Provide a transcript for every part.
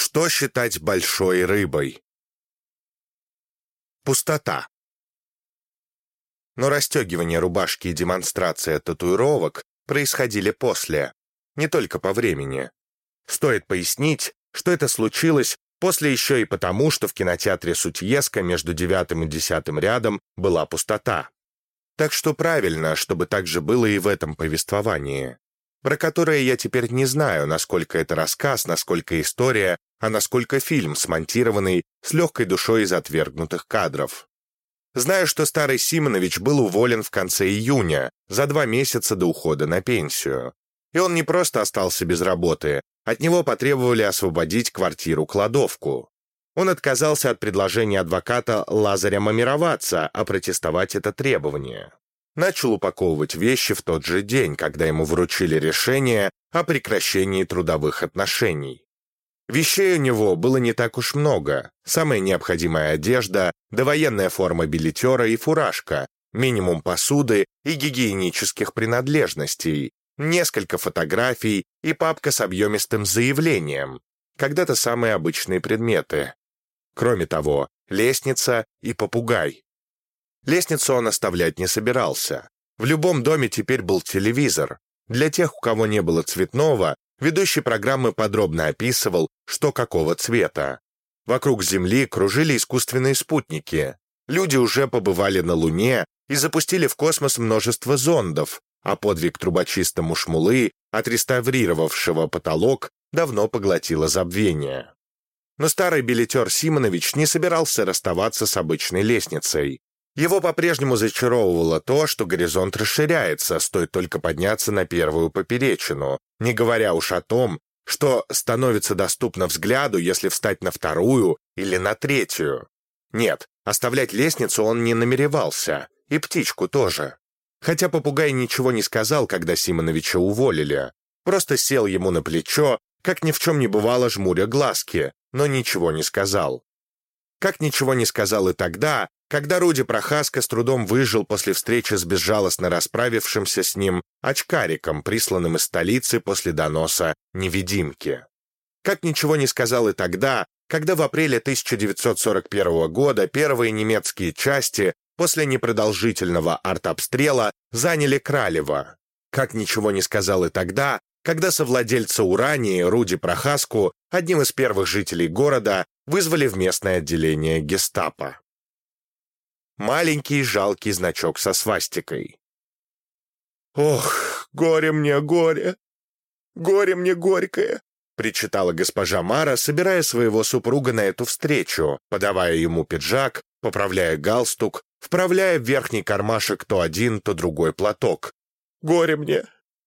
Что считать большой рыбой? Пустота. Но расстегивание рубашки и демонстрация татуировок происходили после, не только по времени. Стоит пояснить, что это случилось после еще и потому, что в кинотеатре Сутьеска между 9 и 10 рядом была пустота. Так что правильно, чтобы так же было и в этом повествовании, про которое я теперь не знаю, насколько это рассказ, насколько история, а насколько фильм, смонтированный с легкой душой из отвергнутых кадров. Знаю, что старый Симонович был уволен в конце июня, за 2 месяца до ухода на пенсию. И он не просто остался без работы, от него потребовали освободить квартиру-кладовку. Он отказался от предложения адвоката Лазаря мамироваться, а протестовать это требование. Начал упаковывать вещи в тот же день, когда ему вручили решение о прекращении трудовых отношений. Вещей у него было не так уж много. Самая необходимая одежда, довоенная форма билетера и фуражка, минимум посуды и гигиенических принадлежностей, несколько фотографий и папка с объемистым заявлением. Когда-то самые обычные предметы. Кроме того, лестница и попугай. Лестницу он оставлять не собирался. В любом доме теперь был телевизор. Для тех, у кого не было цветного, ведущий программы подробно описывал, что какого цвета. Вокруг Земли кружили искусственные спутники. Люди уже побывали на Луне и запустили в космос множество зондов, а подвиг трубочиста Мушмулы, отреставрировавшего потолок, давно поглотило забвение. Но старый билетер Симонович не собирался расставаться с обычной лестницей. Его по-прежнему зачаровывало то, что горизонт расширяется, стоит только подняться на первую поперечину, не говоря уж о том, что становится доступно взгляду, если встать на вторую или на третью. Нет, оставлять лестницу он не намеревался, и птичку тоже. Хотя попугай ничего не сказал, когда Симоновича уволили. Просто сел ему на плечо, как ни в чем не бывало, жмуря глазки, но ничего не сказал. Как ничего не сказал и тогда, когда Руди Прохаска с трудом выжил после встречи с безжалостно расправившимся с ним очкариком, присланным из столицы после доноса невидимки. Как ничего не сказал и тогда, когда в апреле 1941 года первые немецкие части после непродолжительного артобстрела заняли Кралево. Как ничего не сказал и тогда, когда совладельца Урании Руди Прохаску, одним из первых жителей города, вызвали в местное отделение гестапо. Маленький жалкий значок со свастикой. «Ох, горе мне, горе! Горе мне горькое!» причитала госпожа Мара, собирая своего супруга на эту встречу, подавая ему пиджак, поправляя галстук, вправляя в верхний кармашек то один, то другой платок. «Горе мне!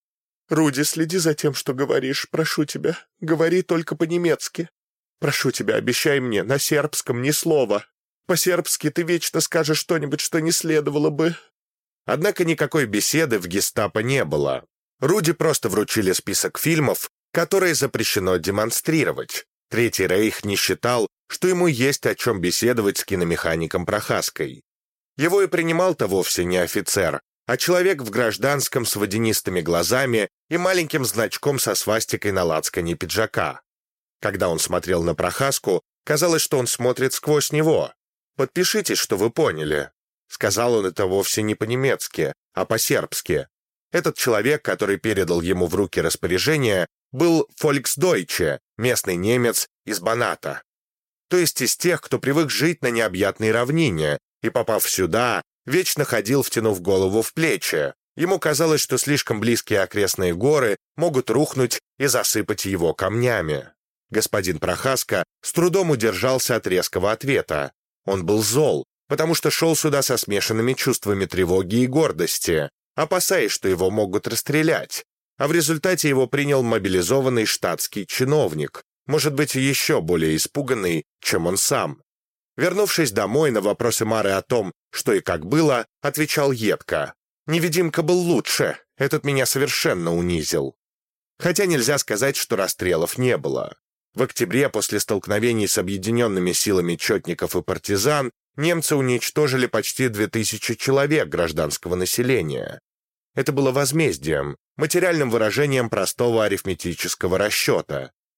Руди, следи за тем, что говоришь, прошу тебя, говори только по-немецки. Прошу тебя, обещай мне, на сербском ни слова. По-сербски ты вечно скажешь что-нибудь, что не следовало бы». Однако никакой беседы в гестапо не было. Руди просто вручили список фильмов, которые запрещено демонстрировать. Третий рейх не считал, что ему есть о чем беседовать с киномехаником Прохаской. Его и принимал-то вовсе не офицер, а человек в гражданском с водянистыми глазами и маленьким значком со свастикой на лацкане пиджака. Когда он смотрел на Прохаску, казалось, что он смотрит сквозь него. «Подпишитесь, что вы поняли». Сказал он это вовсе не по-немецки, а по-сербски. Этот человек, который передал ему в руки распоряжение, был фольксдойче, местный немец из Баната. То есть из тех, кто привык жить на необъятной равнине, и, попав сюда, вечно ходил, втянув голову в плечи. Ему казалось, что слишком близкие окрестные горы могут рухнуть и засыпать его камнями. Господин Прохаска с трудом удержался от резкого ответа. Он был зол, потому что шел сюда со смешанными чувствами тревоги и гордости, опасаясь, что его могут расстрелять. А в результате его принял мобилизованный штатский чиновник, может быть, еще более испуганный, чем он сам. Вернувшись домой, на вопросы Мары о том, что и как было, отвечал едко. «Невидимка был лучше, этот меня совершенно унизил». Хотя нельзя сказать, что расстрелов не было. В октябре, после столкновений с объединенными силами четников и партизан, немцы уничтожили почти 2000 человек гражданского населения. Это было возмездием, материальным выражением простого арифметического расчета.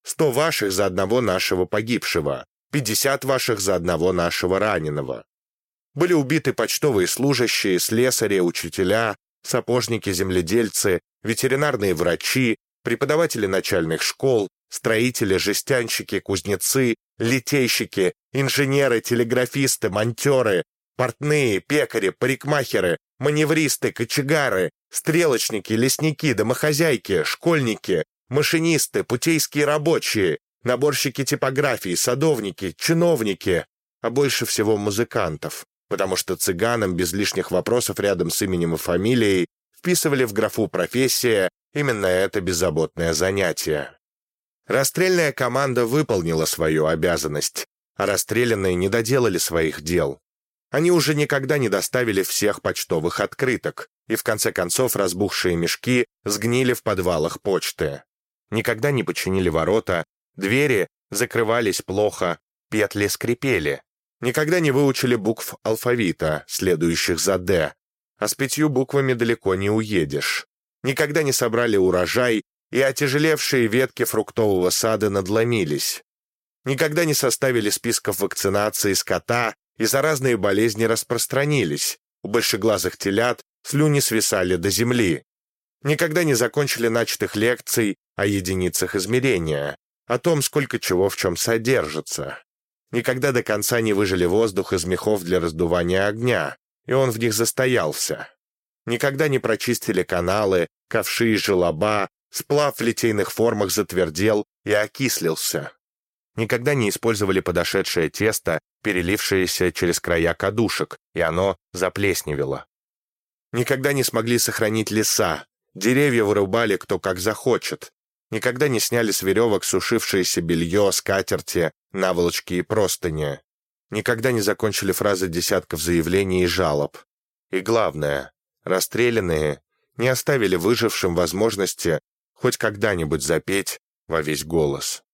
100 ваших за одного нашего погибшего, 50 ваших за одного нашего раненого. Были убиты почтовые служащие, слесари, учителя, сапожники, земледельцы, ветеринарные врачи, преподаватели начальных школ, строители, жестянщики, кузнецы, литейщики, инженеры, телеграфисты, монтеры, портные, пекари, парикмахеры, маневристы, кочегары, стрелочники, лесники, домохозяйки, школьники, машинисты, путейские рабочие, наборщики типографий, садовники, чиновники, а больше всего музыкантов, потому что цыганам без лишних вопросов рядом с именем и фамилией вписывали в графу «профессия» именно это беззаботное занятие. Расстрельная команда выполнила свою обязанность, а расстрелянные не доделали своих дел. Они уже никогда не доставили всех почтовых открыток, и в конце концов разбухшие мешки сгнили в подвалах почты. Никогда не починили ворота, двери закрывались плохо, петли скрипели. Никогда не выучили букв алфавита, следующих за «Д», а с 5 буквами далеко не уедешь. Никогда не собрали урожай, и отяжелевшие ветки фруктового сада надломились. Никогда не составили списков вакцинации скота, и заразные болезни распространились. У большеглазых телят слюни свисали до земли. Никогда не закончили начатых лекций о единицах измерения, о том, сколько чего в чем содержится. Никогда до конца не выжали воздух из мехов для раздувания огня, и он в них застоялся. Никогда не прочистили каналы, ковши и желоба, сплав в литейных формах затвердел и окислился. Никогда не использовали подошедшее тесто, перелившееся через края кадушек, и оно заплесневело. Никогда не смогли сохранить леса, деревья вырубали кто как захочет. Никогда не сняли с веревок сушившееся белье, скатерти, наволочки и простыни. Никогда не закончили фразы десятков заявлений и жалоб. И главное, расстрелянные не оставили выжившим возможности хоть когда-нибудь запеть во весь голос.